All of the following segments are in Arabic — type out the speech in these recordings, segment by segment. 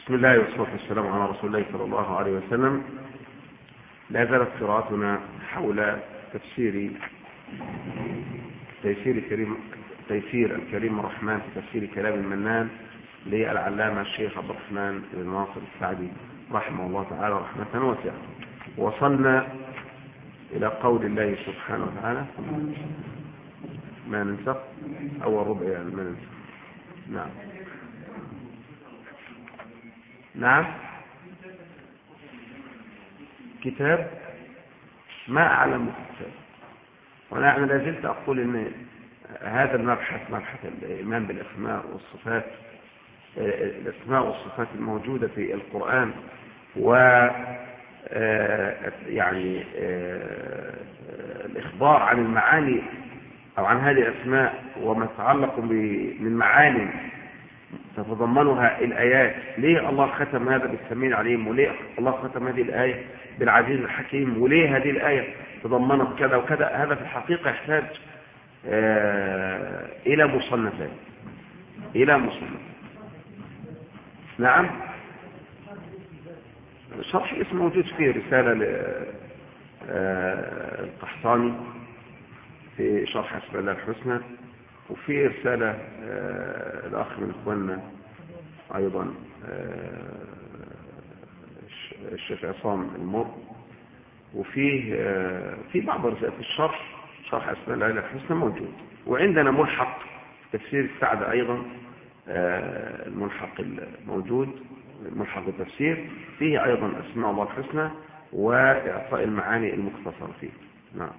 بسم الله والصلاة والسلام على رسول الله صلى الله عليه وسلم. لا زالت قراءتنا حول تيسير الكريم الرحمن في تفسير كلام المنان للعلامة الشيخ عبد الرحمن بن ناصر السعدي رحمه الله تعالى رحمة واسعة. وصلنا إلى قول الله سبحانه وتعالى: ما ننسخ أول ربع يعني ما ننسخ. نعم كتاب ما أعلم الكتاب. وأنا لا زلت أقول إن هذا المبحث مبحث الإيمان بالأسماء والصفات، الأسماء والصفات الموجودة في القرآن، و يعني الإخبار عن المعاني أو عن هذه الأسماء وما يتعلق من معاني تتضمنها الآيات. ليه الله ختم هذا بالسميع العليم؟ وليه الله ختم هذه الآية بالعزيز الحكيم؟ وليه هذه الآية تضمنت كذا وكذا؟ هذا في الحقيقة يحتاج إلى مصنفات. نعم، شرح الاسم موجود فيه رسالة للقحطاني في شرح أسماء الله الحسنى، وفي رسالة الأخ من إخواننا أيضا الشيخ عصام المر، وفيه في بعض الرسائل في شرح أسماء الله الحسنى موجود. وعندنا ملحق تفسير السعد أيضا، الملحق الموجود ملحق التفسير فيه أيضا أسماء الله الحسنى وإعطاء المعاني المختصرة فيه. نعم.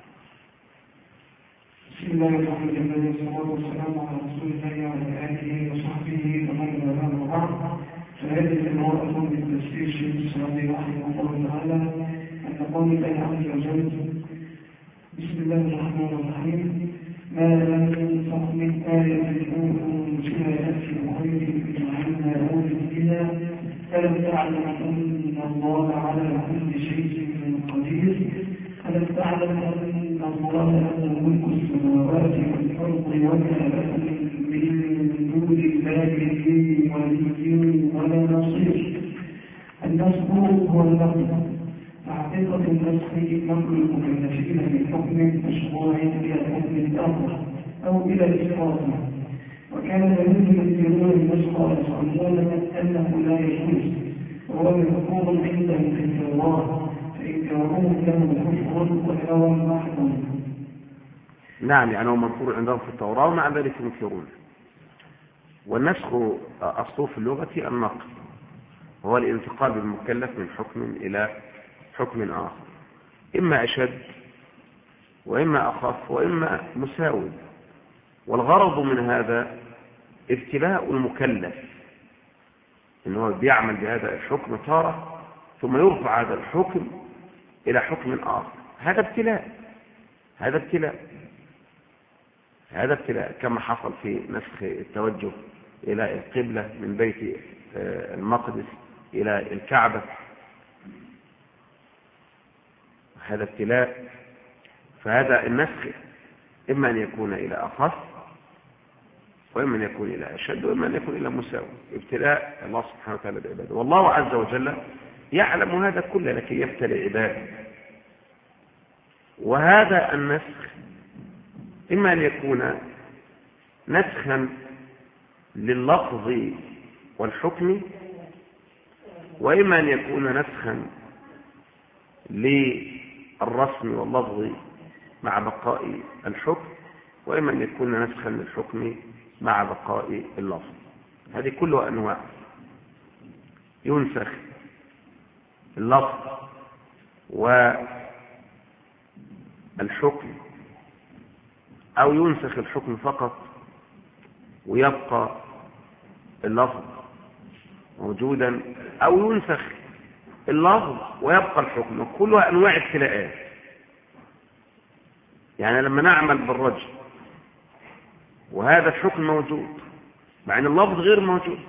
بسم الله الرحمن الرحيم، والصلاة والسلام على رسول الله وعلى آله وصحبه ومن والاه وبعد. فهذه المرأة من تفسير شيخ السعدي رحمه الله تعالى أن قول الله عز وجل: بسم الله الرحمن الرحيم: ما لم ينسخ من آية أنزلت في غير جعلنا له سبيلا ألم تعلم أن الله على كل شيء قدير ألم تعلم أن الله له ملك السماوات والأرض وما لكم من دون الله ولي ولا نصير. النسخ هو اللفظ. حقيقة النسخ نقل المكلفين من حكم مشروع إلى حكم آخر أو إلى الإسقاط. وكان الذين ينكرون النسخ يزعمون أنه لا يجوز، وهو مذكور عندهم في التوراة، فإنكارهم له كفر وهوى محض. نعم، يعني هو مذكور عندهم في التوراة ومع ذلك ينكرون. والنسخ أصله في اللغة النقل، وهو الانتقال بالمكلف من حكم إلى حكم آخر، إما أشد وإما أخف وإما مساوي. والغرض من هذا ابتلاء المكلف، إنه بيعمل بهذا الحكم تارة ثم يرفع هذا الحكم إلى حكم آخر. هذا ابتلاء كما حصل في نسخ التوجه إلى القبلة من بيت المقدس إلى الكعبة. هذا ابتلاء. فهذا النسخ إما أن يكون إلى أخف وإما أن يكون إلى أشد وإما أن يكون إلى مساوي. ابتلاء الله سبحانه وتعالى بعباده، والله عز وجل يعلم هذا كله لكي يبتلي عباده. وهذا النسخ إما أن يكون نسخا لللفظ والحكم، وإما أن يكون نسخا للرسم واللفظ مع بقاء الحكم، وإما أن يكون نسخا للحكم مع بقاء اللفظ. هذه كلها أنواع. ينسخ اللفظ والحكم، أو ينسخ الحكم فقط ويبقى اللفظ موجودا، أو ينسخ اللفظ ويبقى الحكم. كلها أنواع ابتلاءات. يعني لما نعمل بالرجل وهذا الحكم موجود مع أن اللفظ غير موجود،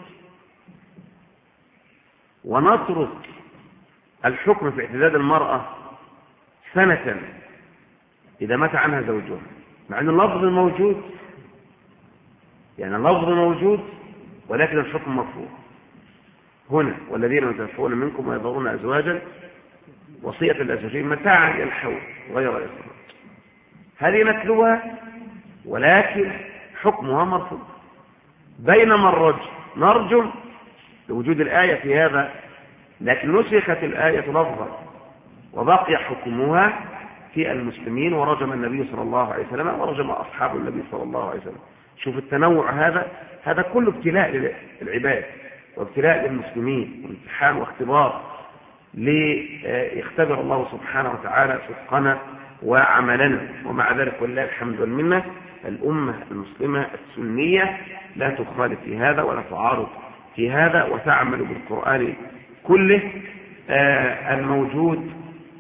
ونترك الحكم في اعتداد المرأة سنة إذا مات عنها زوجها مع أن اللفظ موجود، يعني اللفظ موجود ولكن الحكم مرفوع. هنا والذين يتوفون منكم ويذرون أزواجا وصية الأزواجين متاعا إلى الحول غير إخراج. هذه نتلوها ولكن حكمها مرفوض. بينما الرجل نرجم لوجود الآية في هذا، لكن نسخت الآية لفظا وبقي حكمها في المسلمين، ورجم النبي صلى الله عليه وسلم ورجم أصحاب النبي صلى الله عليه وسلم. شوف التنوع هذا كله ابتلاء للعباد وابتلاء للمسلمين وامتحان واختبار ليختبر الله سبحانه وتعالى صدقنا وعملنا. ومع ذلك ولله الحمد والمنة الأمة المسلمة السنية لا تخالف في هذا ولا تعارض في هذا، وتعمل بالقرآن كله الموجود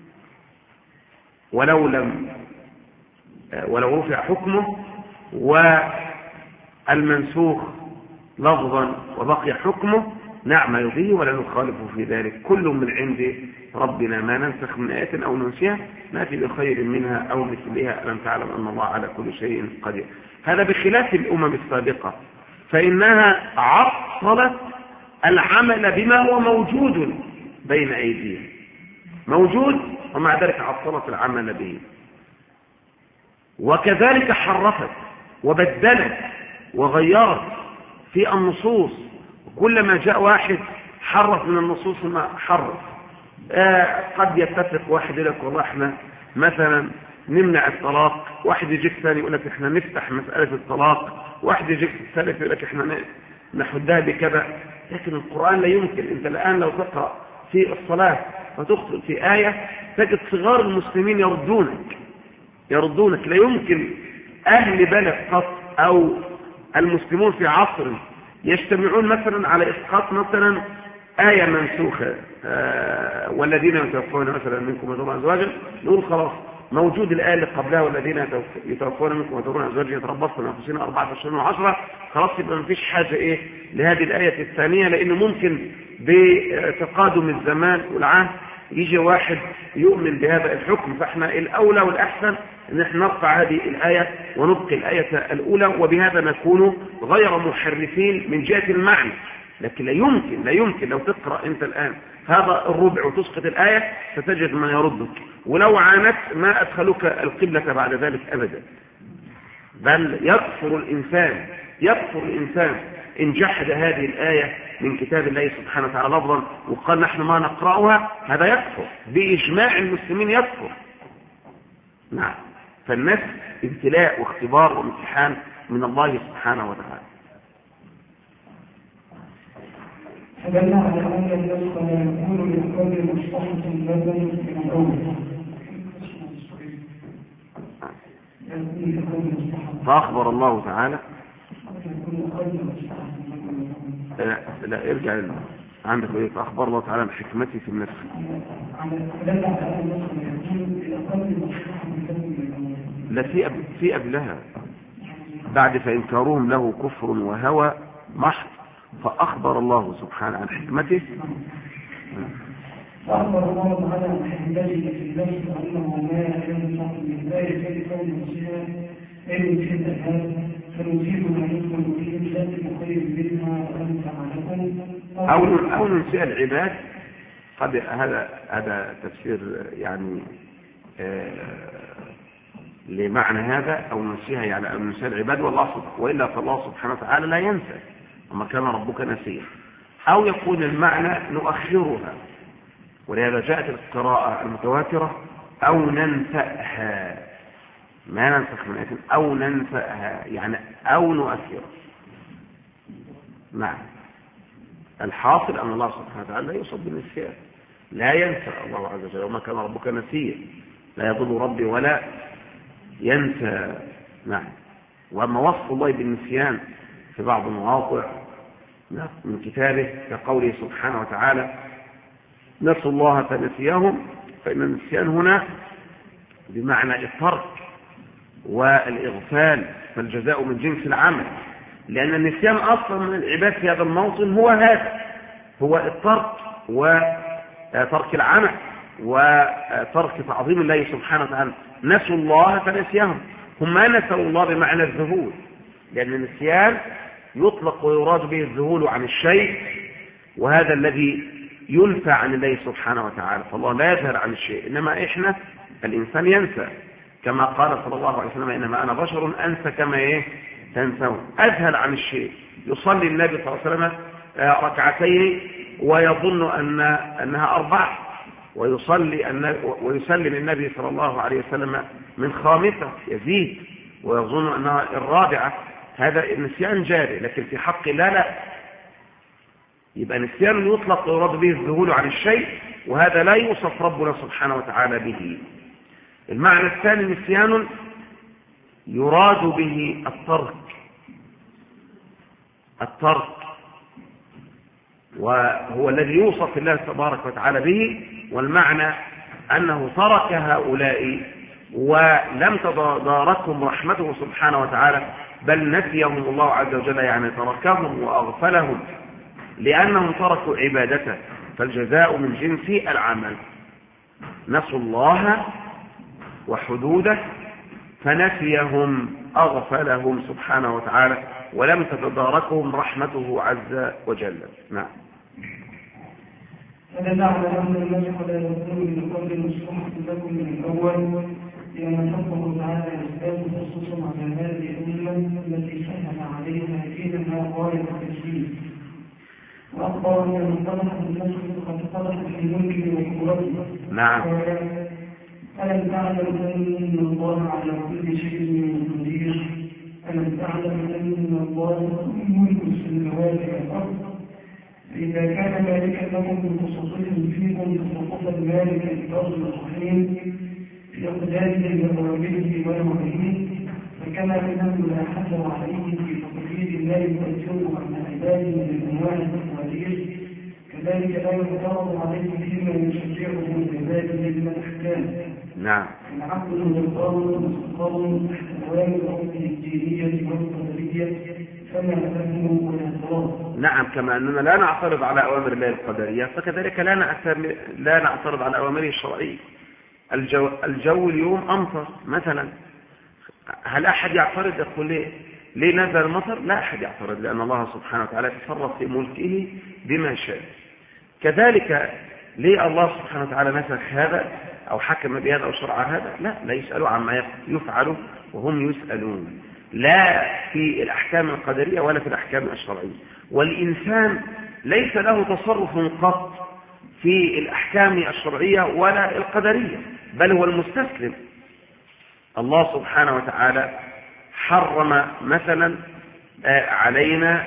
ولو رفع حكمه، والمنسوخ لفظا وبقي حكمه نعمل به ولا نخالف في ذلك. كل من عند ربنا، ما ننسخ من آية أو ننسيها نأتي بخير منها أو مثلها، ألم تعلم أن الله على كل شيء قدير. هذا بخلاف الأمم السابقة فإنها عطلت العمل بما هو موجود بين أيديهم، موجود ومع ذلك عطلت العمل به، وكذلك حرفت وبدلت وغيرت في النصوص. كلما جاء واحد حرف من النصوص ما حرف. قد يتفق واحد يقول لك والله احنا مثلا نمنع الطلاق، واحد يجيك ثاني يقول لك احنا نفتح مسألة الطلاق، واحد يجيك الثالث يقول لك احنا نحدها بكذا. لكن القرآن لا يمكن. انت الآن لو تقرأ في الصلاة فتخطئ في آية تجد صغار المسلمين يردونك. لا يمكن أهل بلد قط أو المسلمون في عصر يجتمعون مثلا على إسقاط مثلا آية منسوخة، والذين يتوفون مثلا منكم ويذرون أزواجا، نقول خلاص موجود الآية اللي قبلها والذين يتوفون منكم ويذرون أزواجا يتربصن بأنفسهن 14 شهرا و10، خلاص يبقى ما فيش حاجة لهذه الآية الثانية، لأنه ممكن بتقادم الزمان والعهد يجي واحد يؤمن بهذا الحكم. فاحنا الأولى والأحسن ان احنا نرفع هذه الآية ونبقي الآية الأولى، وبهذا نكون غير محرفين من جهة المعنى. لكن لا يمكن لو تقرأ انت الآن هذا الربع وتسقط الآية ستجد ما يردك، ولو عانت ما أدخلك القبلة بعد ذلك أبدا. بل يكفر الإنسان إن جحد هذه الآية من كتاب الله سبحانه وتعالى لفظا وقال نحن ما نقرأها، هذا يكفر بإجماع المسلمين، يكفر. نعم. فالناس ابتلاء واختبار وامتحان من الله سبحانه وتعالى. فدل على أن النسخ لا يكون لكل مصلحة بدل من الأول، فأخبر الله تعالى. لا ارجع عندك ايه؟ فأخبر الله تعالى بحكمته في النسخ. لا في قبلها بعد فإنكارهم له كفر وهوى محض، فأخبر الله سبحانه عن حكمته. فأخبر الله تعالى عن حكمته في نفسه أنه لا ينفع من لا يكاد كون نفسها أي يفيد هذا فنزيد ما يدخل فيه ذات خير منها وأنفع لكم أو ننسى العباد. قد هذا تفسير يعني لمعنى هذا، أو ننسيها يعني أو ننسى العباد والله وإلا فالله سبحانه وتعالى لا ينسى وما كان ربك نسيا. أو يكون المعنى نؤخرها، ولهذا جاءت القراءة المتواترة أو ننسأها، ما ننسخ من آية أو ننسأها يعني أو نؤخرها. نعم. الحاصل أن الله سبحانه وتعالى لا يصب بالنسيان، لا ينسى الله عز وجل وما كان ربك نسيا، لا يضل ربي ولا ينسى. نعم. وأما وصف الله بالنسيان في بعض المواضع من كتابه كقوله سبحانه وتعالى نسوا الله فنسيهم، فإن النسيان هنا بمعنى الترك والإغفال، فالجزاء من جنس العمل، لأن النسيان أصلا من العباد في هذا الموطن هو الترك وترك العمل وترك تعظيم الله سبحانه وتعالى. نسوا الله فنسيهم، هم ما نسوا الله بمعنى الذهول، لأن النسيان يطلق ويراد به الذهول عن الشيء، وهذا الذي ينفى عن الله سبحانه وتعالى. فالله لا يظهر عن الشيء، إنما إحنا الإنسان ينسى، كما قال صلى الله عليه وسلم إنما أنا بشر أنسى كما تنسون. أذهل عن الشيء. يصلي النبي صلى الله عليه وسلم ركعتين ويظن أنها 4، ويسلم النبي صلى الله عليه وسلم من 5 يزيد ويظن أنها 4. هذا النسيان جاري، لكن في حق لا. يبقى نسيان يطلق ويراد به الذهول عن الشيء، وهذا لا يوصف ربنا سبحانه وتعالى به. المعنى الثاني نسيان يراد به الترك، وهو الذي يوصف الله تبارك وتعالى به. والمعنى أنه ترك هؤلاء ولم تداركهم رحمته سبحانه وتعالى، بل نسيهم الله عز وجل، يعني تركهم وأغفلهم لأنهم تركوا عبادته، فالجزاء من جنس العمل. نسوا الله وحدوده فنسيهم أغفلهم سبحانه وتعالى، ولم تتداركهم رحمته عز وجل. نعم. هذا معنى أن المسح لا يكون من قبل المصلحة لكم من الأول، لأن حكمه تعالى يزداد خصوصا على هذه الأمة التي سهل عليها دينها غاية التسليم. وأخبر أن من طرح المسح قد طرح في ملكه وقوته. نعم. ألم تعلم أن الله على كل شيء قدير؟ ألم تعلم أن الله ملك السماوات والأرض؟ إذا كان ذلك لكم بخصوصهم فيكم تصرف المالك الأرض الرحيم في أقداره وأوامره ونهيه، فكما أنه لا حجر عليه في تقدير الله يؤثره عن عباده من أنواع التقارير، كذلك لا يعترض عليه فيما يشجعه من عباده من الأحكام. نعم. العقل والقول مستقر تحت أوامر ربه الدينية والقدرية، فما فهمه ولا اعتراض. نعم، كما أننا لا نعترض على أوامر الله القدرية، فكذلك لا نعترض على أوامره الشرعية. الجو اليوم أمطر مثلا، هل أحد يعترض يقول ليه نزل المطر؟ لا أحد يعترض، لأن الله سبحانه وتعالى تصرف في ملكه بما شاء. كذلك ليه الله سبحانه وتعالى نسخ هذا أو حكم بهذا أو شرع هذا؟ لا يسألوا عما يفعلوا وهم يسألون، لا في الأحكام القدرية ولا في الأحكام الشرعية. والإنسان ليس له تصرف قط في الأحكام الشرعية ولا القدرية، بل هو المستسلم. الله سبحانه وتعالى حرم مثلا علينا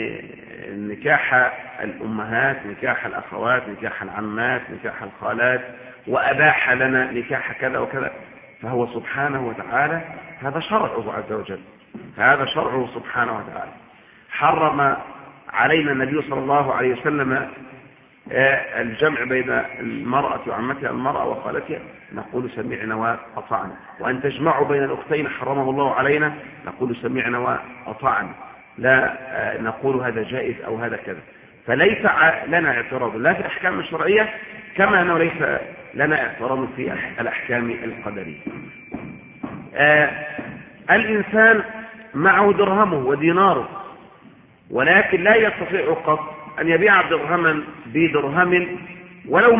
نكاح الأمهات، نكاح الأخوات، نكاح العمات، نكاح الخالات، وأباح لنا نكاح كذا وكذا. فهو سبحانه وتعالى هذا شرعه عز وجل، هذا شرعه سبحانه وتعالى. حرم علينا النبي صلى الله عليه وسلم الجمع بين المرأة وعمتها المرأة وخالتها، نقول سمعنا وأطعنا. وأن تجمعوا بين الأختين حرمه الله علينا، نقول سمعنا وأطعنا، لا نقول هذا جائز أو هذا كذا. فليس لنا اعتراض لا في الأحكام الشرعية، كما أنه ليس لنا اعتراض في الأحكام القدرية. الإنسان معه درهمه وديناره، ولكن لا يستطيع قط أن يبيع درهما بدرهم ولو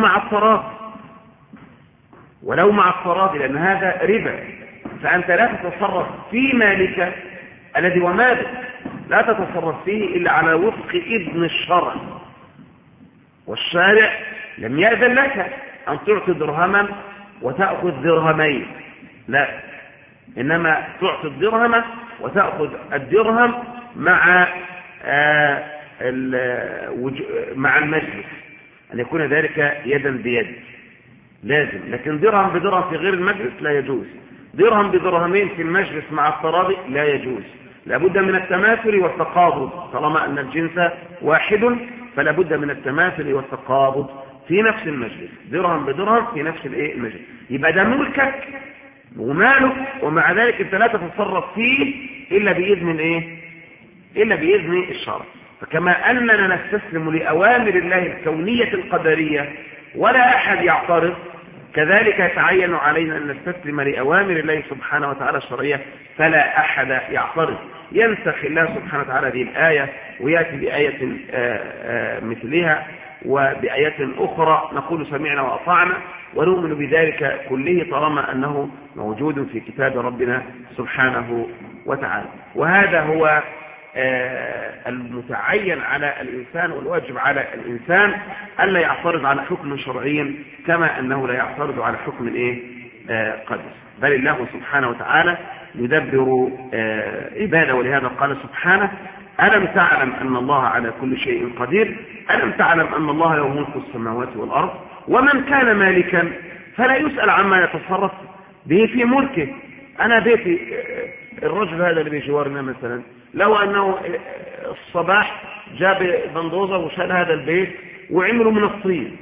مع الطراد، لأن هذا ربا. فأنت لا تتصرف في مالك الذي ومالك، لا تتصرف فيه إلا على وفق إذن الشرع، والشارع لم يأذن لك أن تعطي درهما وتأخذ درهمين، لا، إنما تعطي الدرهم وتأخذ الدرهم مع المجلس، أن يكون ذلك يدا بيد لازم. لكن درهم بدرهم في غير المجلس لا يجوز، درهم بدرهمين في المجلس مع التراضي لا يجوز. لابد من التماثل والتقابض، طالما أن الجنس واحد فلا بد من التماثل والتقابض في نفس المجلس، درهم بدرهم في نفس المجلس. يبقى ده ملكك ومالك، ومع ذلك انت لا تتصرف فيه إلا بإذن الشرع. فكما أننا نستسلم لأوامر الله الكونية القدرية ولا أحد يعترض، كذلك يتعين علينا أن نستسلم لأوامر الله سبحانه وتعالى الشرعية فلا أحد يعترض. ينسخ الله سبحانه وتعالى هذه الآية ويأتي بآية مثلها وبآيات أخرى نقول سمعنا وأطعنا ونؤمن بذلك كله طالما أنه موجود في كتاب ربنا سبحانه وتعالى. وهذا هو المتعين على الإنسان والواجب على الإنسان ألا يعترض على حكم شرعي كما أنه لا يعترض على حكم قدر، بل الله سبحانه وتعالى يدبر عباده. ولهذا قال سبحانه: ألم تعلم أن الله على كل شيء قدير؟ ألم تعلم أن الله له ملك السماوات والأرض؟ ومن كان مالكا فلا يسأل عما يتصرف به في ملكه. أنا بيتي الرجل هذا اللي بجوارنا مثلا لو أنه الصباح جاب بندوزة وشال هذا البيت وعمله من الطين،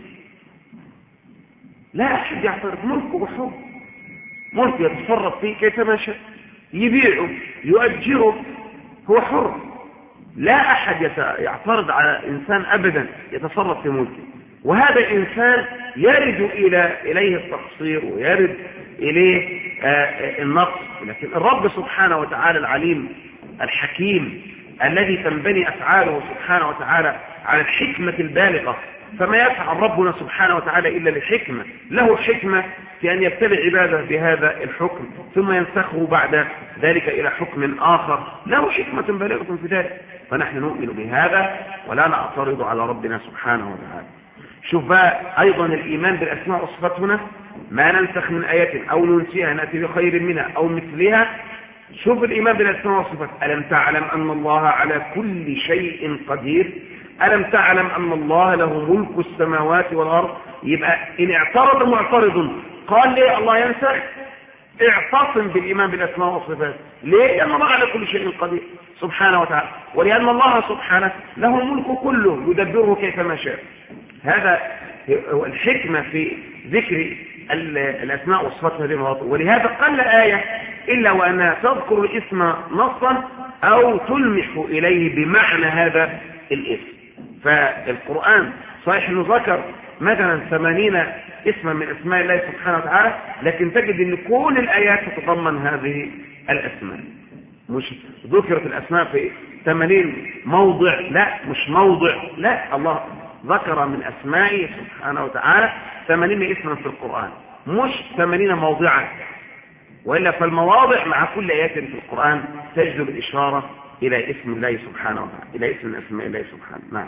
لا أحد يعترض، ملكه حر، ملكه يتصرف فيه كيفما شاء، يبيعه يؤجره، هو حر. لا أحد يعترض على إنسان أبدا يتصرف في ملكه. وهذا الإنسان يرد إليه التقصير ويرد إليه النقص، لكن الرب سبحانه وتعالى العليم الحكيم الذي تنبني أفعاله سبحانه وتعالى على الحكمة البالغة، فما يفعل ربنا سبحانه وتعالى إلا لحكمة، له حكمة في أن يبتلي عباده بهذا الحكم ثم ينسخه بعد ذلك إلى حكم آخر، له حكمة بالغة في ذلك. فنحن نؤمن بهذا ولا نعترض على ربنا سبحانه وتعالى. شوف بقى أيضا الإيمان بالأسماء والصفات هنا: ما ننسخ من آية أو ننسيها نأتي بخير منها أو مثلها. شوف الإيمان بالأسماء والصفات: ألم تعلم أن الله على كل شيء قدير؟ ألم تعلم أن الله له ملك السماوات والأرض؟ يبقى إن اعترض معترض قال ليه الله ينسخ؟ اعتصم بالإيمان بالأسماء والصفات. ليه؟ لأن الله على كل شيء قدير سبحانه وتعالى، ولأن الله سبحانه له الملك كله يدبره كيفما شاء. هذا هو الحكمة في ذكر الأسماء والصفات هذه المواضع. ولهذا قل آية إلا وأنها تذكر الاسم نصا أو تلمح إليه بمعنى هذا الاسم. فالقرآن صحيح أنه ذكر مثلا 80 اسما من اسماء الله سبحانه وتعالى، لكن تجد أن كل الآيات تتضمن هذه الأسماء. مش ذكرت الأسماء في 80 موضع، لا مش موضع، لا، الله ذكر من أسمائه سبحانه وتعالى 80 اسما في القرآن، مش 80 موضعا، وإلا فالمواضع مع كل آيات في القرآن تجذب الإشارة إلى اسم الله سبحانه وتعالى، إلى اسم من أسماء الله سبحانه. نعم.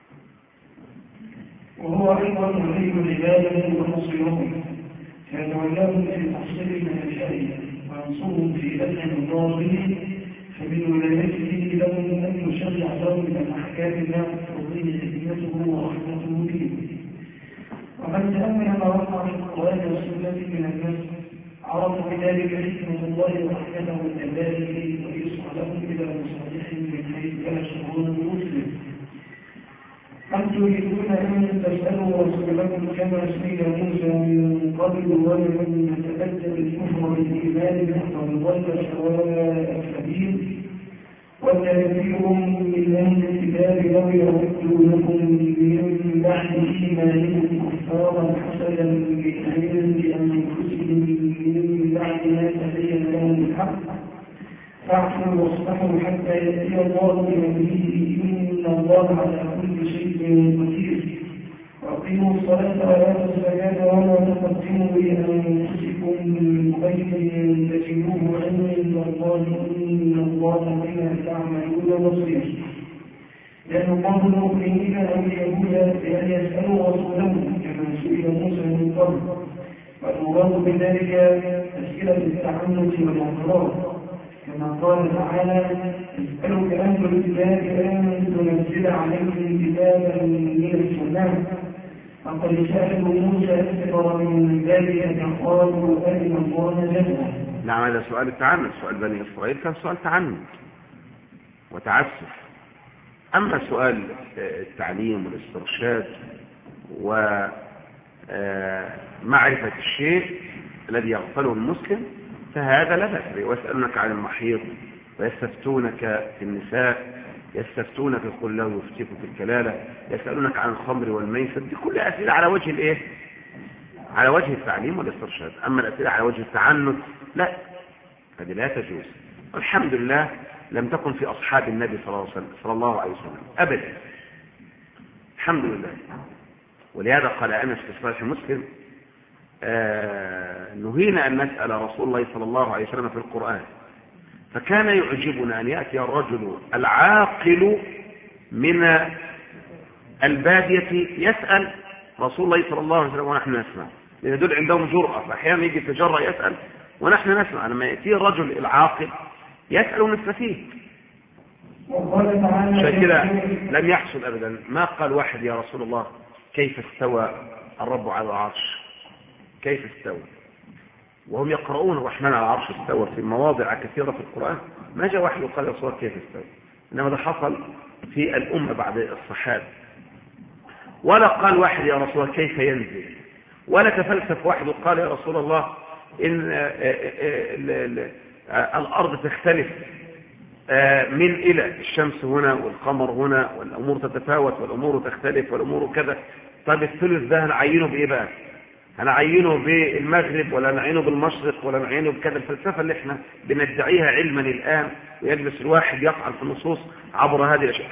وهو أيضا يريد العبادة ونصرهم، فيتولاهم في تحصيل منهجهم وينصرهم في أذن مضارهم، فمن ولايته لهم أن يشرع لهم من الأحكام الله ترضيه حكمته ورحمته به. ومن تأمل ما وقع في القرآن والسنة من الناس عرف بذلك حكمة الله ورحمته وكذلك ويسعى لهم إلى مصالحهم من حيث لا يشعرون المسلم. أم تريدون أن تسألوا رسولكم كما سئل موسى من قبل ولم يتبدل الكفر بالإيمان فقد ضل سواء السبيل؟ وتنبئهم من أهل الكتاب لو يردونكم من بعد إيمانكم كفارا حسدا من عند أنفسهم من بعد ما تبين لهم الحق فاعفوا واصلحوا حتى يأتي الله بأمره إن الله على كل شيء قدير. وأقيموا الصلاة وآتوا الزكاة ولا تقدموا لأنفسكم من خير تجدوه عند الله إن الله بما تعملون بصير. لأن الله المؤمنين أو اليهود بأن يسألوا رسولهم كما سئل موسى من قبل، والمراد بذلك أسئلة التعنت والاعتراض، كما قال تعالى: اسألك أهل الكتاب أن تنزل عليهم كتابا من السماء. فقد سألوا موسى أكثر من ذلك فقالوا أرنا الله جهلا. نعم، هذا سؤال التعنت. سؤال بني إسرائيل كان سؤال تعنت وتعسف. أما سؤال التعليم والاسترشاد ومعرفة الشيء الذي يغفله المسلم فهذا لا بأس. ويسألونك عن المحيض ويستفتونك في النساء، يستفتونك قل الله يفتيك في الكلالة، يسألونك عن الخمر والميسر، دي كل أسئلة على وجه الإيه؟ على وجه التعليم والاسترشاد. أما الأسئلة على وجه التعنت لا، هذه لا تجوز. الحمد لله لم تكن في أصحاب النبي صلى الله عليه وسلم أبدا، الحمد لله. ولهذا قال أنس في صحيح مسلم نهينا أن نسأل رسول الله صلى الله عليه وسلم في القرآن، فكان يعجبنا أن يأتي الرجل العاقل من البادية يسأل رسول الله صلى الله عليه وسلم ونحن نسمع، لأن دول عندهم جرأة، فأحيانا يجي يتجرأ يسأل ونحن نسمع. لما يأتي الرجل العاقل يسأل ونستفيد. عشان كده لم يحصل أبدا ما قال واحد يا رسول الله كيف استوى الرب على العرش، كيف استوى، وهم يقرؤون الرحمن على العرش استوى في مواضع كثيرة في القرآن. ما جاء واحد وقال يا رسول الله كيف استوى، إنما ده حصل في الأمة بعد الصحابة. ولا قال واحد يا رسول الله كيف ينزل، ولا تفلسف واحد وقال يا رسول الله إن الأرض تختلف من إلى، الشمس هنا والقمر هنا والأمور تتفاوت والأمور تختلف والأمور كذا. طب الثلث ده هنعينه بإيه بقى؟ هنعينه بالمغرب ولا نعينه بالمشرق ولا نعينه بكذا؟ الفلسفة اللي احنا بندعيها علما الآن، ويجلس الواحد يقعد في النصوص عبر هذه الأشياء.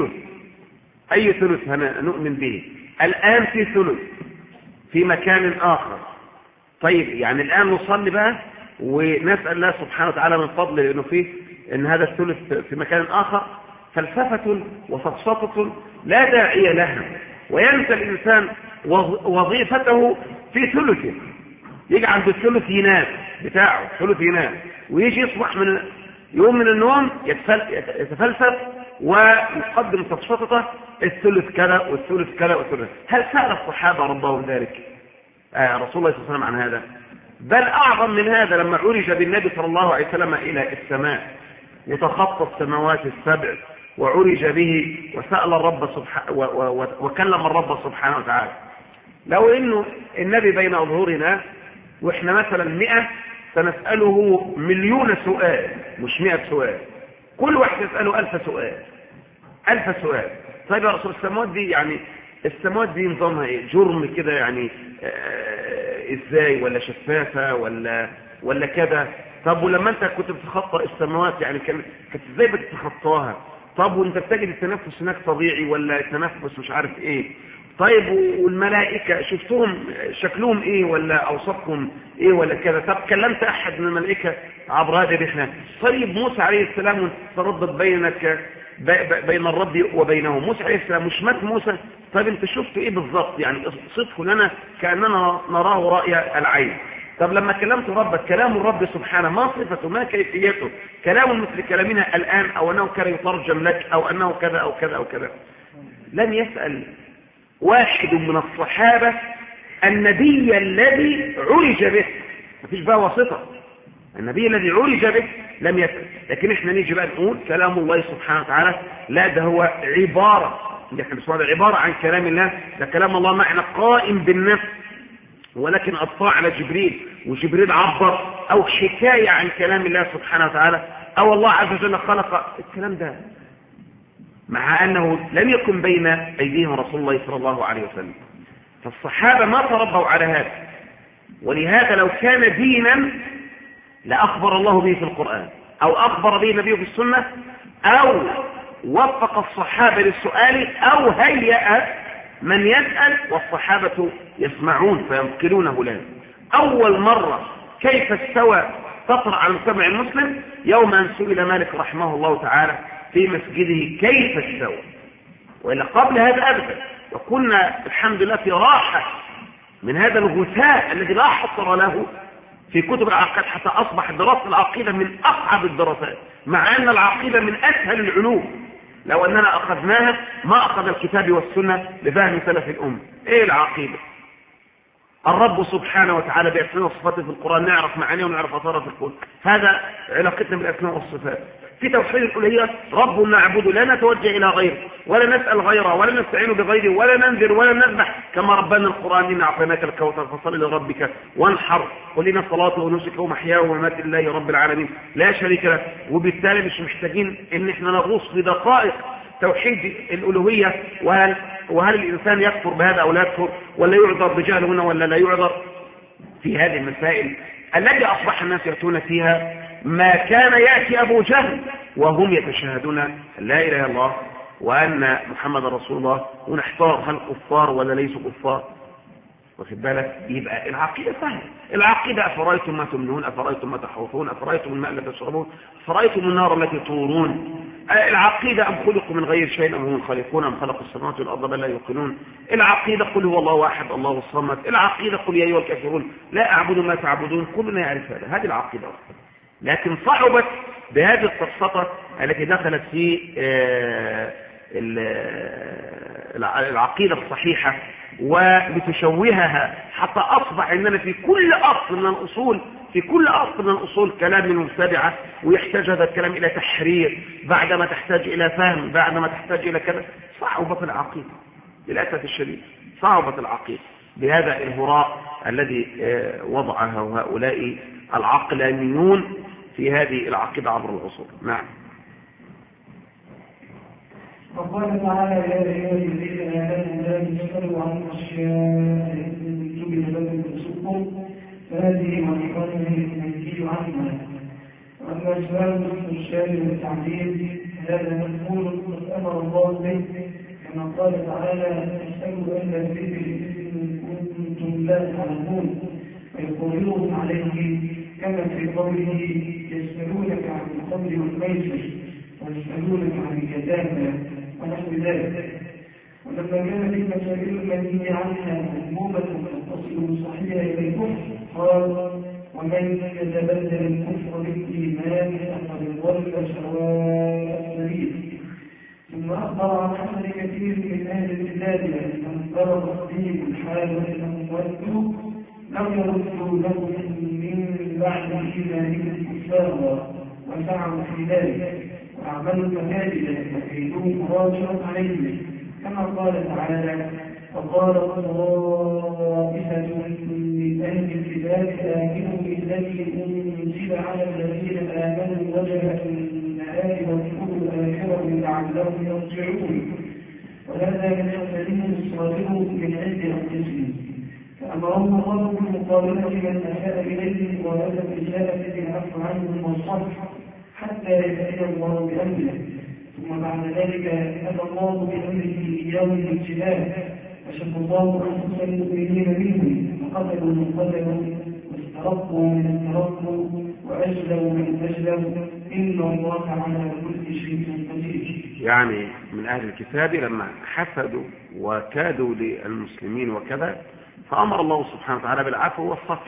أي ثلث هنؤمن به؟ الآن في ثلث في مكان آخر. طيب يعني الآن نصلي بقى ونسأل الله سبحانه وتعالى من فضله لأنه فيه إن هذا الثلث في مكان آخر. فلسفة وفلسفة لا داعي لها، وينسى الإنسان وظيفته في ثلثه، يجي عند الثلث ينام بتاعه، ثلث ينام، ويجي يصبح من يوم من النوم يتفلسف ويقدم فلسفته الثلث كذا والثلث كذا والثلث. هل سأل الصحابة ربهم ذلك رسول الله صلى الله عليه وسلم عن هذا؟ بل أعظم من هذا، لما عرج بالنبي صلى الله عليه وسلم إلى السماء وتخطى السماوات السبع وعرج به وسأل الرب سبحانه وكلم الرب سبحانه وتعالى، لو إنه النبي بين أظهرنا وإحنا مثلا 100 سنسأله 1,000,000 سؤال، مش 100 سؤال، كل واحد يسأله 1000 سؤال، 1000 سؤال. طيب يا رسول السماوات دي يعني السماوات دي نظامها ايه؟ جرم كده يعني ازاي، ولا شفافة ولا كده؟ طب ولما انت كنت بتخطى السماوات يعني كانت ازاي بتتخطاها؟ طب وانت بتجد التنفس هناك طبيعي ولا التنفس مش عارف ايه؟ طيب والملائكة شفتهم شكلهم ايه ولا اوصافهم ايه ولا كذا؟ طب كلمت احد من الملائكة عبر هذه الرحلة؟ طيب موسى عليه السلام تردد بين الرب وبينه، موسى عليه السلام مش مات موسى؟ طيب انت شفت ايه بالضبط؟ يعني صفه لنا كأننا نراه رأي العين. طب لما كلمت ربك كلام الرب سبحانه ما صفته ما كيفيته؟ كلام مثل كلامنا الآن، او انه كان يترجم لك، او انه كذا او كذا او كذا. لم يسأل واحد من الصحابة النبي الذي عرج به، مفيش بقى واسطة، النبي الذي عرج به لم يسأل. لكن احنا نيجي بقى نقول كلام الله سبحانه وتعالى، لا ده هو عبارة، احنا بنسمع ده عبارة عن كلام الله، ده كلام الله معنى قائم بالنفس، ولكن أضفى على جبريل وجبريل عبر، أو حكاية عن كلام الله سبحانه وتعالى، أو الله عز وجل خلق الكلام ده، مع أنه لم يكن بين أيديهم رسول الله صلى الله عليه وسلم. فالصحابة ما تربوا على هذا، ولهذا لو كان دينا لأخبر الله به في القرآن، أو أخبر به النبي في السنة، أو وفق الصحابة للسؤال، أو هيأ من يسأل والصحابة يسمعون فينقلونه لنا. أول مرة كيف استوى تطرأ على المجتمع المسلم يوم أن سئل مالك رحمه الله تعالى في مسجده كيف استوى، وإلا قبل هذا أبدا. وكنا الحمد لله في راحة من هذا الغثاء الذي لا حصر له في كتب العقيدة، حتى أصبح دراسة العقيدة من أصعب الدراسات، مع أن العقيدة من أسهل العلوم لو أننا أخذناها ما أخذ الكتاب والسنة لفهم سلف الأمة. إيه العقيدة؟ الرب سبحانه وتعالى بأسماء وصفاته في القرآن نعرف معانيه ونعرف أثاره في الكون، هذا علاقتنا بالأسماء والصفات. في توحيد الألوهية رب نعبد لا نتوجه إلى غيره ولا نسأل غيره ولا نستعين بغيره ولا ننذر ولا نذبح، كما ربنا القرآن إنا أعطيناك الكوثر فصل لربك وانحر، قل إن صلاته ونسكه ومحياه وممات لله رب العالمين لا شريك له. وبالتالي مش محتاجين إن احنا نغوص في دقائق توحيد الألوهية، وهل الإنسان يكفر بهذا أو لا يكفر، ولا يعذر بجهل هنا ولا لا يعذر. في هذه المسائل التي أصبح الناس يأتون فيها ما كان يأتي أبو جهل وهم يتشهدون لا إله إلا الله وأن محمد رسول الله، ونحتار هل كفار ولا ليسوا كفار. واخد بالك؟ يبقى العقيدة سهلة. العقيدة أفرأيتم ما تمنون، أفرأيتم ما تحوثون، أفرأيتم الماء الذي تشربون، أفرأيتم النار التي تورون. العقيدة أم خلقوا من غير شيء أم هم الخالقون أم خلقوا السماوات والأرض بل لا يوقنون. العقيدة قل هو الله واحد الله الصمد. العقيدة قل يا أيها الكافرون لا أعبد ما تعبدون. كلنا يعرف هذا، هذه العقيدة أصلا. لكن صعبت بهذه السفسطة التي دخلت في العقيدة الصحيحة ولتشوهها حتى أصبح عندنا في كل أصل من الأصول كلام من مبتدعة، ويحتاج هذا الكلام إلى تحرير بعدما تحتاج إلى فهم بعدما تحتاج إلى كذا. صعبت العقيدة للأسف الشديد، صعبت العقيدة بهذا الهراء الذي وضعه هؤلاء العقلانيون في هذه العقيدة عبر العصور. نعم. وقال تعالى يا أيها الذين آمنوا لا تسألوا عن أشياء تبن لكم تسؤكم فهذه مرحلة المنهي عنها. وأما سؤال الشامل والتعليم هذا مفهوم قد أمر الله به كما قال تعالى اسألوا أهل الذكر إن كنتم لا تعلمون فيقولون عليه كما في قوله يسألونك عن الخمر والميسر ويسألونك عن اليتامى ونحو ذلك. ولما كانت المسائل المنهي عنها مذمومة تتصل صحيحة إلى الكفر قال ومن يتبدل الكفر بالإيمان فقد ضل سواء السبيل. ثم أخبر عن حسن كثير من أهل البلاد أنهم ضربت بهم الحال وأنهم ودوا لم يردوا لهم من بعد إيمانهم كفارا وسعوا في ذلك وأعملوا المساجد وكيدوهم راجعا عليهم كما قال تعالى وقال طائفة من أهل الكتاب آمنوا بالذي أنزل على الذين آمنوا وجه النهار واذكروا الآخرة لعلهم يرجعون وهذا من يقتديهم الصادق من عند أنفسهم فأمرهم الله بالمقابلة من أساء إليهم وهذا الرسالة بالعفو عنهم والصفح حتى يأتي الله بأمره. ثم بعد ذلك أتى الله بأمره إياهم الابتلاء فشف الله أنفس المؤمنين منهم فقتلوا من قتلوا واسترقوا من استرقوا وأجلوا من أجلوا إن الله على كل شيء قدير. يعني من أهل الكتاب لما حسدوا وكادوا للمسلمين وكذا فأمر الله سبحانه وتعالى بالعفو والصفح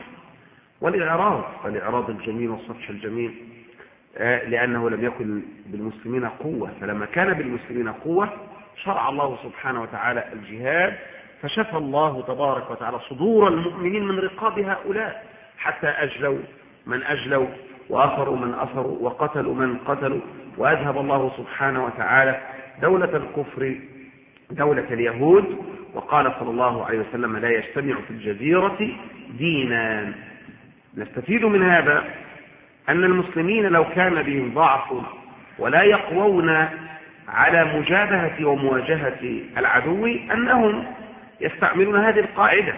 والإعراض الجميل والصفح الجميل لأنه لم يكن بالمسلمين قوة. فلما كان بالمسلمين قوة شرع الله سبحانه وتعالى الجهاد فشفى الله تبارك وتعالى صدور المؤمنين من رقاب هؤلاء حتى أجلوا من أجلوا وأثروا من أثروا وقتلوا من قتلوا وأذهب الله سبحانه وتعالى دولة الكفر دولة اليهود. وقال صلى الله عليه وسلم لا يجتمع في الجزيرة دينان. نستفيد من هذا أن المسلمين لو كان بهم ضعف ولا يقوون على مجابهة ومواجهة العدو أنهم يستعملون هذه القاعدة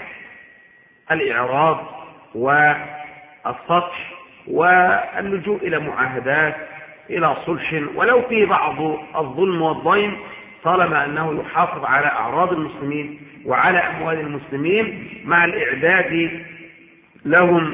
الإعراض والسطح واللجوء إلى معاهدات إلى صلح ولو في بعض الظلم والضيم طالما أنه يحافظ على أعراض المسلمين وعلى أموال المسلمين مع الإعداد لهم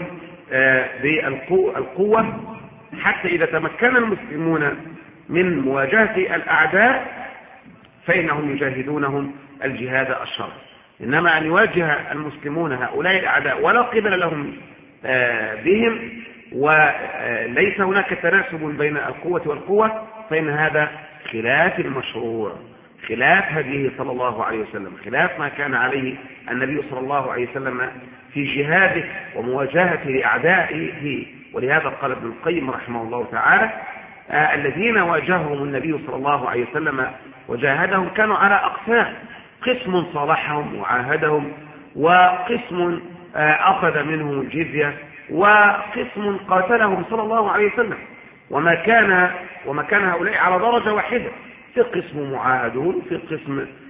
بالقوة حتى إذا تمكن المسلمون من مواجهة الأعداء فإنهم يجاهدونهم الجهاد الشرعي. إنما أن يواجه المسلمون هؤلاء الأعداء ولا قبل لهم بهم وليس هناك تناسب بين القوة والقوة فإن هذا خلاف المشروع، خلاف هديه صلى الله عليه وسلم، خلاف ما كان عليه النبي صلى الله عليه وسلم في جهاده ومواجهته لأعدائه. ولهذا قال ابن القيم رحمه الله تعالى الذين واجههم النبي صلى الله عليه وسلم وجاهدهم كانوا على أقسام، قسم صالحهم وعاهدهم وقسم أخذ منهم الجزية وقسم قاتلهم صلى الله عليه وسلم. وما كان هؤلاء على درجة واحدة، في قسم معاهدون في قسم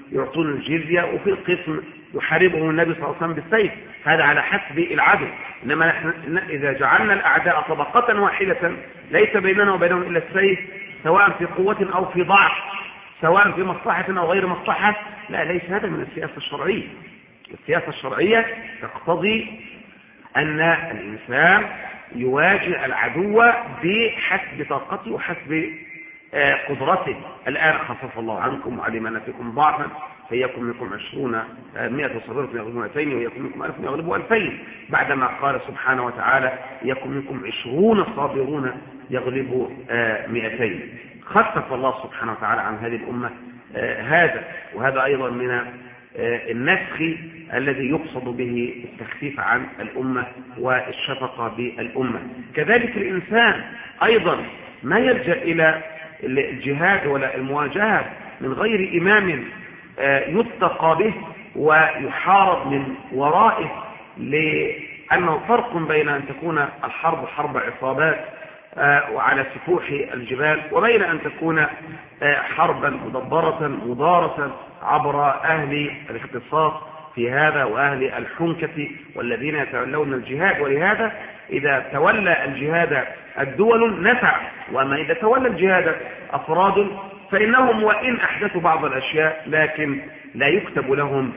يعطون الجزية، وفي القسم يحاربهم النبي صلى الله عليه وسلم بالسيف. هذا على حسب العدل. إنما نحن إذا جعلنا الأعداء طبقة واحدة ليس بيننا وبينهم إلا السيف، سواء في قوة أو في ضعف، سواء في مصلحة أو غير مصلحة، لا، ليس هذا من السياسة الشرعية. السياسة الشرعية تقتضي أن الإنسان يواجه العدو بحسب طاقته وحسب قدرته. الآن خفف الله عنكم وعلم أن فيكم ضعفا فيكن منكم 100 صابرة يغلبوا 200 ويكن منكم 1000 يغلبوا 2000، بعدما قال سبحانه وتعالى يكن منكم 20 صابرون يغلبوا 200. خفف الله سبحانه وتعالى عن هذه الأمة هذا، وهذا أيضا من النسخ الذي يقصد به التخفيف عن الأمة والشفقة بالأمة. كذلك الإنسان أيضا ما يلجأ إلى الجهاد ولا المواجهة من غير إمام يتقى به ويحارب من ورائه، لأنه فرق بين أن تكون الحرب حرب عصابات وعلى سفوح الجبال، وبين أن تكون حربا مدبرة مدارة عبر أهل الاختصاص في هذا وأهل الحنكة والذين يتولون الجهاد. ولهذا إذا تولى الجهاد الدول نفع، وأما إذا تولى الجهاد أفراد فإنهم وإن أحدثوا بعض الأشياء لكن لا يكتب لهم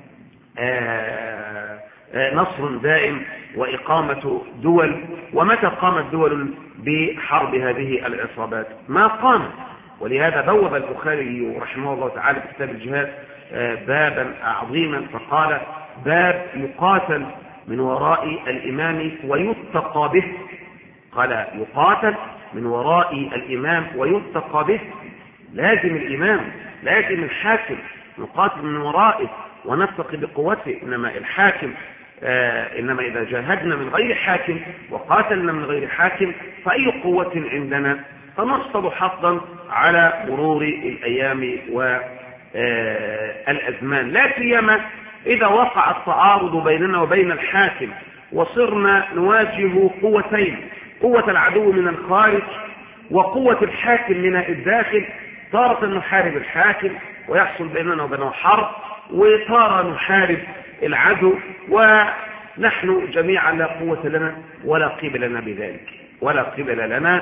نصر دائم وإقامة دول. ومتى قامت دول بحرب هذه العصابات؟ ما قامت. ولهذا بوب البخاري رحمه الله تعالى في كتاب الجهاد بابا عظيما فقال: باب يقاتل من وراء الإمام ويتقى به. قال يقاتل من وراء الإمام ويتقى به، لازم الإمام، لازم الحاكم نقاتل من ورائه ونتقي بقوته. إنما الحاكم إنما إذا جاهدنا من غير حاكم وقاتلنا من غير حاكم فأي قوة عندنا؟ فنصطد حظا على مرور الأيام والأزمان، لا سيما إذا وقع التعارض بيننا وبين الحاكم وصرنا نواجه قوتين: قوة العدو من الخارج وقوة الحاكم من الداخل. تارة نحارب الحاكم ويحصل بيننا وبينه حرب، وتارة نحارب العدو ونحن جميعا لا قوة لنا ولا قبل لنا بذلك، ولا قبل لنا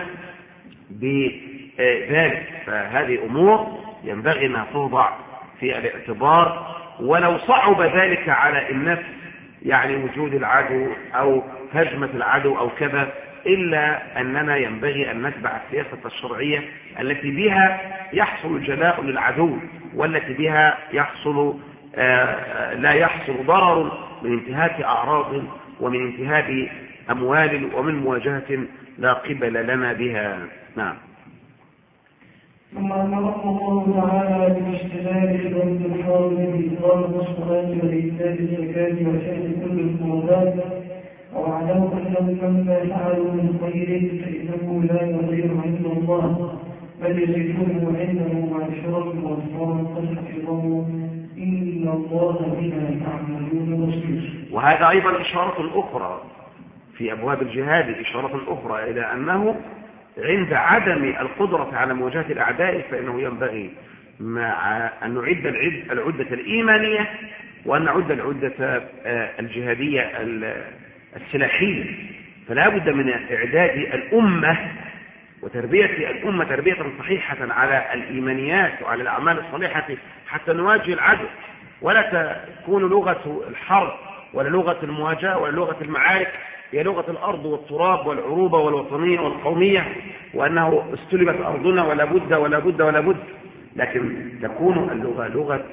بذلك. فهذه أمور ينبغي أن توضع في الاعتبار، ولو صعب ذلك على النفس، يعني وجود العدو أو هجمة العدو أو كذا، إلا أننا ينبغي أن نتبع السياسة الشرعية التي بها يحصل الجلاء للعدو، والتي بها يحصل لا يحصل ضرر من انتهاك أعراض ومن انتهاك أموال ومن مواجهة لا قبل لنا بها. نعم. ثم أمرهم الله تعالى باجتناب البلد الحاضر بإقامة الصلاة وإيتاء الزكاة وشأن كل القربات، ووعدهم أنهم مما فعلوا من خير فإنه لا يضيع عند الله بل يزيدونه عنده معشرة وأطفال فاحفظوا إن الله بما تعملون بصير. وهذا أيضا إشارة أخرى في أبواب الجهاد، إشارة أخرى إلى أنه عند عدم القدرة على مواجهة الأعداء فإنه ينبغي أن نعد العدة الإيمانية وأن نعد العدة الجهادية السلاحية. فلا بد من إعداد الأمة وتربية الأمة تربية صحيحة على الإيمانيات وعلى الأعمال الصالحة حتى نواجه العدو، ولا تكون لغة الحرب ولا لغة المواجهة ولا لغة المعارك هي لغة الأرض والتراب والعروبة والوطنية والقومية، وأنه استلبت أرضنا ولا بد ولا بد ولا بد، لكن تكون اللغة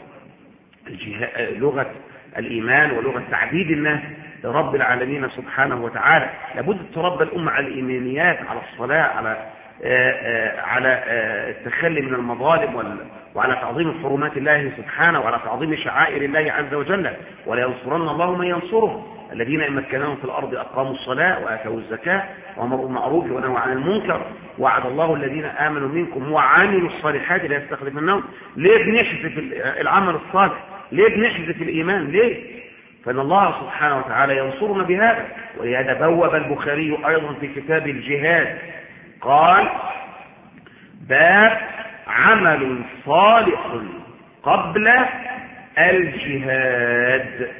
لغة الإيمان ولغة تعبيد الناس لرب العالمين سبحانه وتعالى. لابد تربى الأمة على الإيمانيات، على الصلاة، على التخلي من المظالم وعلى تعظيم حرمات الله سبحانه وعلى تعظيم شعائر الله عز وجل. ولا ينصرن الله من ينصره الذين إن مكناهم في الأرض أقاموا الصلاة وآتوا الزكاة وأمروا بالمعروف ونهوا عن المنكر وعد الله الذين آمنوا منكم وعملوا الصالحات لا يستخلفنهم. ليه بنحذف العمل الصالح؟ ليه بنحذف الإيمان؟ ليه؟ فإن الله سبحانه وتعالى ينصرنا بهذا. ولهذا بوب البخاري أيضا في كتاب الجهاد قال: باب عمل صالح قبل الجهاد.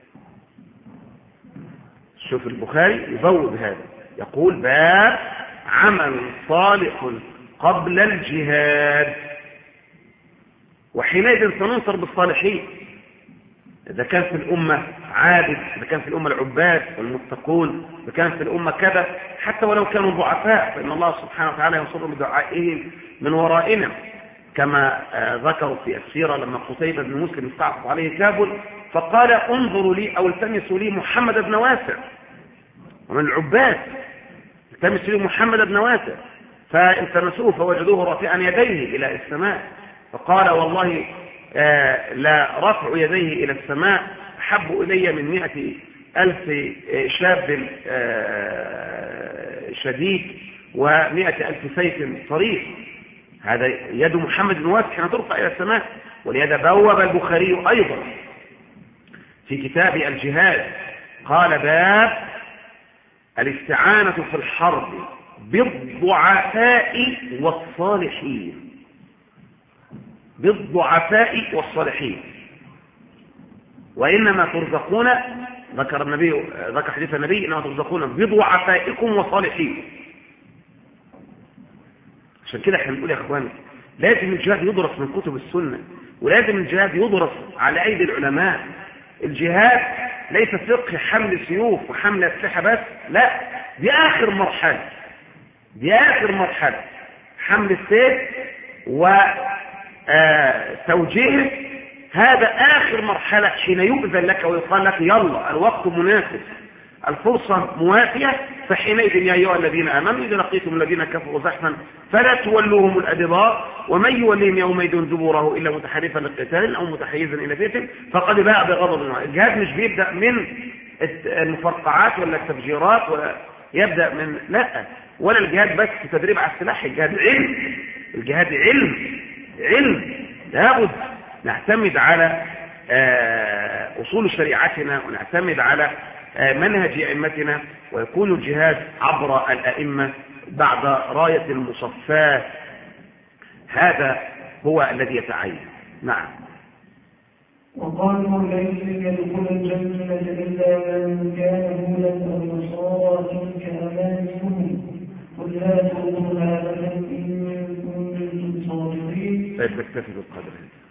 شوف البخاري يبوب هذا، يقول باب عمل صالح قبل الجهاد، وحينئذ سننصر بالصالحين. إذا كان في الأمة عابد، إذا كان في الأمة العباد والمتقون، إذا كان في الأمة كذا، حتى ولو كانوا ضعفاء فإن الله سبحانه وتعالى ينصرهم بدعائهم من ورائنا، كما ذكروا في السيرة لما قتيبة بن مسلم استعصت عليه كابل فقال انظروا لي أو التمسوا لي محمد بن واسع، ومن العباد التمسوا لي محمد بن واسع، فالتمسوه فوجدوه رافعا يديه إلى السماء، فقال والله لا رفع يديه إلى السماء أحب إلي من 100,000 شاب شديد و100,000 سيف صريح. هذا يد محمد بن واسع حين ترفع إلى السماء. ولهذا بوب البخاري أيضا في كتاب الجهاد قال باب الاستعانة في الحرب بالضعفاء والصالحين، بالضعفاء والصالحين. وإنما ترزقون، ذكر حديث النبي إنما ترزقون بضعفائكم وصالحين. عشان كده احنا بنقول يا اخواني لازم الجهاد يدرس من كتب السنة، ولازم الجهاد يدرس على أيدي العلماء. الجهاد ليس فقه حمل سيوف وحمل أسلحة بس، لا، دي آخر مرحلة، دي آخر مرحلة، حمل السيف وتوجيهه، هذا آخر مرحلة حين يؤذن لك ويقال لك يلا الوقت مناسب، الفرصة موافية، فحينئذ يا أيها الذين آمنوا إذا لقيتم الذين كفروا زحفا فلا تولوهم الأدبار ومن يوليهم يومئذ دبوره إلا متحرفا للقتال أو متحيزا إلى فئة فقد باء بغضب من الله. الجهاد مش بيبدأ من المفرقعات ولا التفجيرات ولا يبدأ من، لا، ولا الجهاد بس في تدريب على السلاح، الجهاد علم، الجهاد علم لابد نعتمد على أصول شريعتنا ونعتمد على منهج أئمتنا، ويكون الجهاد عبر الأئمة بعد راية المصفاة. هذا هو الذي يتعين. نعم. وقالوا لن يدخل الجنة إلا من كان هودا أو نصارى تلك أمانيهم قل لا تقولوا هذا إن كنتم صادقين. نكتفي بالقدر.